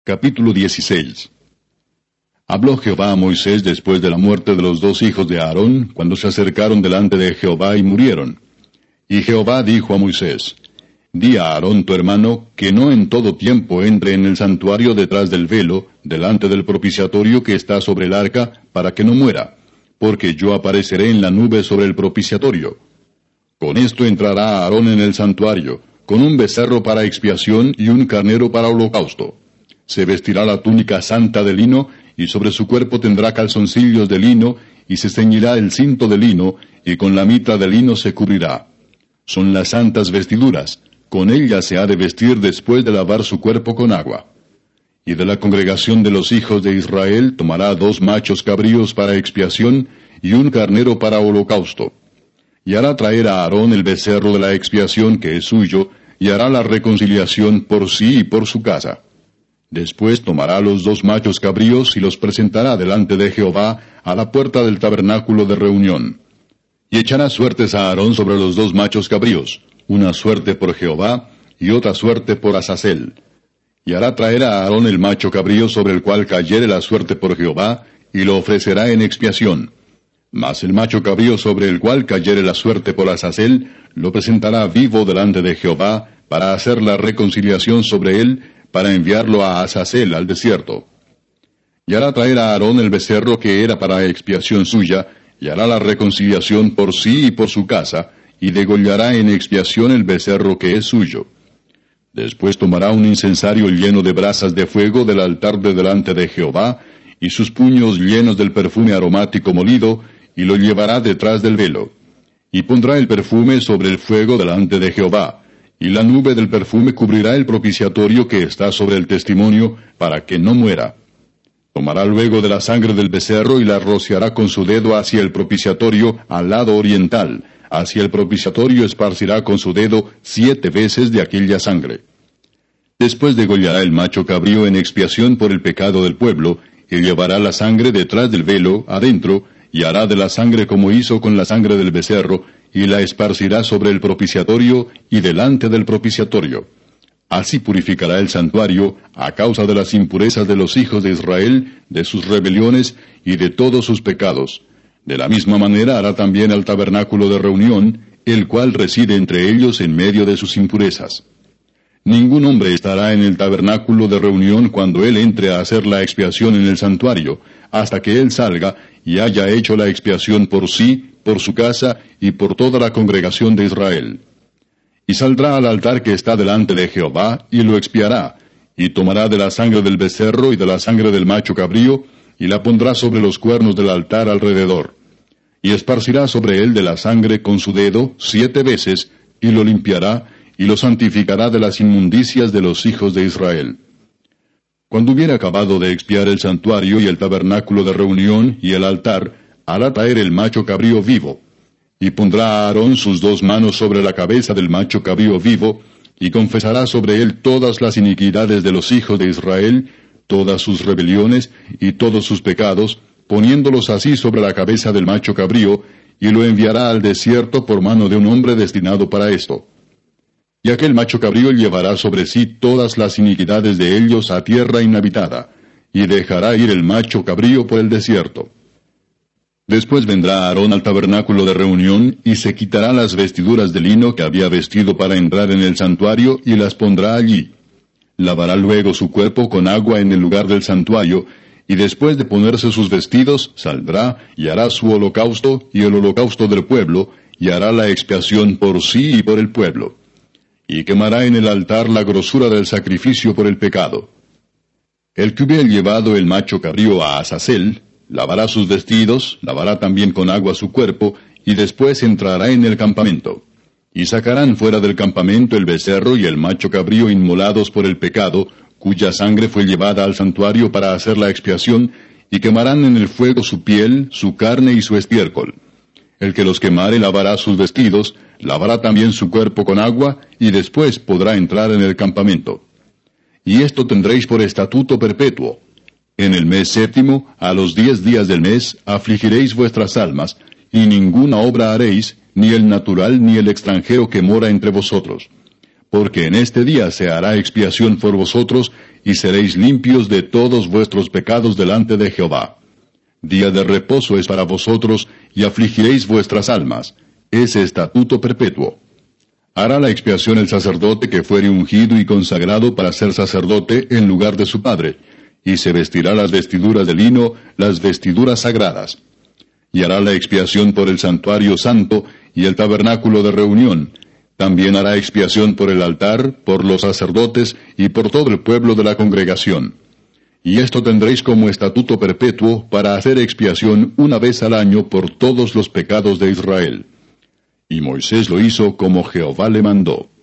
Capítulo 16. Habló Jehová a Moisés después de la muerte de los dos hijos de Aarón, cuando se acercaron delante de Jehová y murieron. Y Jehová dijo a Moisés: Di a Aarón tu hermano, que no en todo tiempo entre en el santuario detrás del velo, delante del propiciatorio que está sobre el arca, para que no muera, porque yo apareceré en la nube sobre el propiciatorio. Con esto entrará Aarón en el santuario, con un becerro para expiación y un carnero para holocausto. Se vestirá la túnica santa de lino, y sobre su cuerpo tendrá calzoncillos de lino, y se ceñirá el cinto de lino, y con la mitra de lino se cubrirá. Son las santas vestiduras, con ellas se ha de vestir después de lavar su cuerpo con agua. Y de la congregación de los hijos de Israel tomará 2 machos cabríos para expiación, y un carnero para holocausto. Y hará traer a Aarón el becerro de la expiación que es suyo, y hará la reconciliación por sí y por su casa. Después tomará los 2 machos cabríos y los presentará delante de Jehová a la puerta del tabernáculo de reunión. Y echará suertes a Aarón sobre los 2 machos cabríos, una suerte por Jehová y otra suerte por Azazel. Y hará traer a Aarón el macho cabrío sobre el cual cayere la suerte por Jehová, y lo ofrecerá en expiación. Mas el macho cabrío sobre el cual cayere la suerte por Azazel, lo presentará vivo delante de Jehová, para hacer la reconciliación sobre él, para enviarlo a Azazel al desierto. Y hará traer a Aarón el becerro que era para expiación suya, y hará la reconciliación por sí y por su casa, y degollará en expiación el becerro que es suyo. Después tomará un incensario lleno de brasas de fuego del altar de delante de Jehová, y sus puños llenos del perfume aromático molido, y lo llevará detrás del velo. Y pondrá el perfume sobre el fuego delante de Jehová, y la nube del perfume cubrirá el propiciatorio que está sobre el testimonio, para que no muera. Tomará luego de la sangre del becerro y la rociará con su dedo hacia el propiciatorio al lado oriental. Hacia el propiciatorio esparcirá con su dedo 7 veces de aquella sangre. Después degollará el macho cabrío en expiación por el pecado del pueblo, y llevará la sangre detrás del velo, adentro, y hará de la sangre como hizo con la sangre del becerro, y la esparcirá sobre el propiciatorio y delante del propiciatorio. Así purificará el santuario a causa de las impurezas de los hijos de Israel, de sus rebeliones y de todos sus pecados. De la misma manera hará también al tabernáculo de reunión, el cual reside entre ellos en medio de sus impurezas. Ningún hombre estará en el tabernáculo de reunión cuando él entre a hacer la expiación en el santuario, hasta que él salga y haya hecho la expiación por sí, por su casa y por toda la congregación de Israel. Y saldrá al altar que está delante de Jehová, y lo expiará, y tomará de la sangre del becerro y de la sangre del macho cabrío, y la pondrá sobre los cuernos del altar alrededor. Y esparcirá sobre él de la sangre con su dedo 7 veces, y lo limpiará, y lo santificará de las inmundicias de los hijos de Israel. Cuando hubiera acabado de expiar el santuario y el tabernáculo de reunión y el altar, hará traer el macho cabrío vivo. Y pondrá a Aarón sus 2 manos sobre la cabeza del macho cabrío vivo, y confesará sobre él todas las iniquidades de los hijos de Israel, todas sus rebeliones y todos sus pecados, poniéndolos así sobre la cabeza del macho cabrío, y lo enviará al desierto por mano de un hombre destinado para esto. Y aquel macho cabrío llevará sobre sí todas las iniquidades de ellos a tierra inhabitada, y dejará ir el macho cabrío por el desierto. Después vendrá Aarón al tabernáculo de reunión, y se quitará las vestiduras de lino que había vestido para entrar en el santuario, y las pondrá allí. Lavará luego su cuerpo con agua en el lugar del santuario, y después de ponerse sus vestidos, saldrá y hará su holocausto y el holocausto del pueblo, y hará la expiación por sí y por el pueblo. Y quemará en el altar la grosura del sacrificio por el pecado. El que hubiera llevado el macho cabrío a Azazel, lavará sus vestidos, lavará también con agua su cuerpo, y después entrará en el campamento. Y sacarán fuera del campamento el becerro y el macho cabrío inmolados por el pecado, cuya sangre fue llevada al santuario para hacer la expiación, y quemarán en el fuego su piel, su carne y su estiércol. El que los quemare lavará sus vestidos, lavará también su cuerpo con agua, y después podrá entrar en el campamento. Y esto tendréis por estatuto perpetuo. En el mes 7, a los 10 días del mes, afligiréis vuestras almas, y ninguna obra haréis, ni el natural ni el extranjero que mora entre vosotros. Porque en este día se hará expiación por vosotros, y seréis limpios de todos vuestros pecados delante de Jehová. Día de reposo es para vosotros, y afligiréis vuestras almas. Es estatuto perpetuo. Hará la expiación el sacerdote que fuere ungido y consagrado para ser sacerdote en lugar de su padre, y se vestirá las vestiduras de lino, las vestiduras sagradas. Y hará la expiación por el santuario santo y el tabernáculo de reunión. También hará expiación por el altar, por los sacerdotes y por todo el pueblo de la congregación. Y esto tendréis como estatuto perpetuo para hacer expiación una vez al año por todos los pecados de Israel. Y Moisés lo hizo como Jehová le mandó.